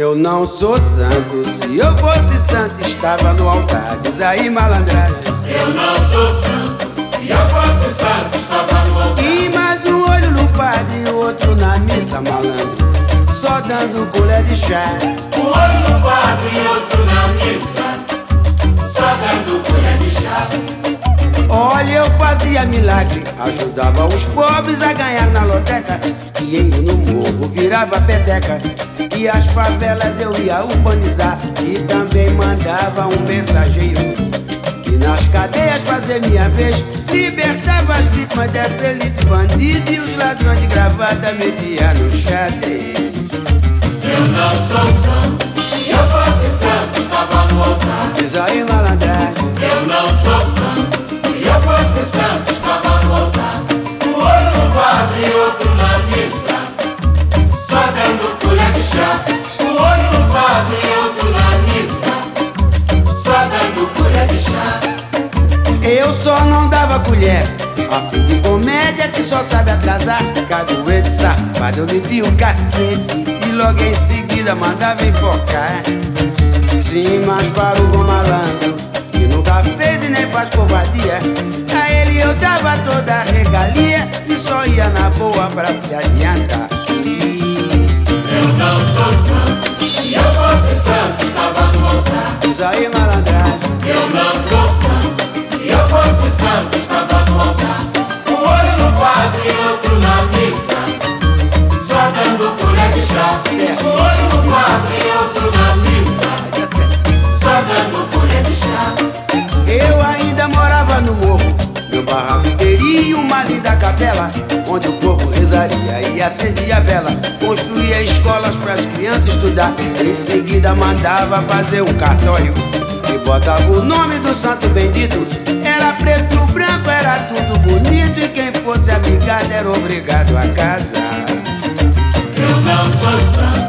Eu não sou santo, se eu fosse santo estava no altar. Diz aí, malandragem. Eu não sou santo, se eu fosse santo estava no altar. E mais um olho no padre e outro na missa, malandro, só dando colher de chá. Um olho no padre e outro na missa, só dando colher de chá. Olha, eu fazia milagre, ajudava os pobres a ganhar na loteca. Dinheiro no morro virava peteca, e as favelas eu ia urbanizar. E também mandava um mensageiro que nas cadeias fazer minha vez, libertava as vítimas dessa elite bandida e os ladrões de gravata metia no xadrez. Eu não sou santo, se eu fosse santo estava no altar. Diz aí, malandragem. Eu não sou santo, se eu fosse santo estava no altar. Um olho no padre e outro na missa, só dando colher de chá. Um olho no padre e outro na missa, só dando colher de chá. Eu só não dava colher a fim de comédia que só sabe atrasar. Caduete safado, eu metia o cacete e logo em seguida mandava enfocar. Sim, mas para o bom malandro que nunca fez e nem faz covardia, a ele eu dava toda a regalia e só ia na boa pra se adiantar. Eu não sou santo, se eu fosse santo estava no altar. Diz aí, malandragem. Eu não sou santo, se eu fosse santo estava no altar. Um olho no padre e outro na missa, só dando colher de chá. Um olho no padre e outro na missa, só dando colher de chá. Eu ainda morava no morro, meu barraco teria uma linda capela, onde o povo rezaria e acendia a vela. Construía escolas para as crianças estudar, em seguida mandava fazer um cartório e botava o nome do santo bendito. Era preto, branco, era tudo bonito, e quem fosse amigado era obrigado a casar. Eu não sou santo,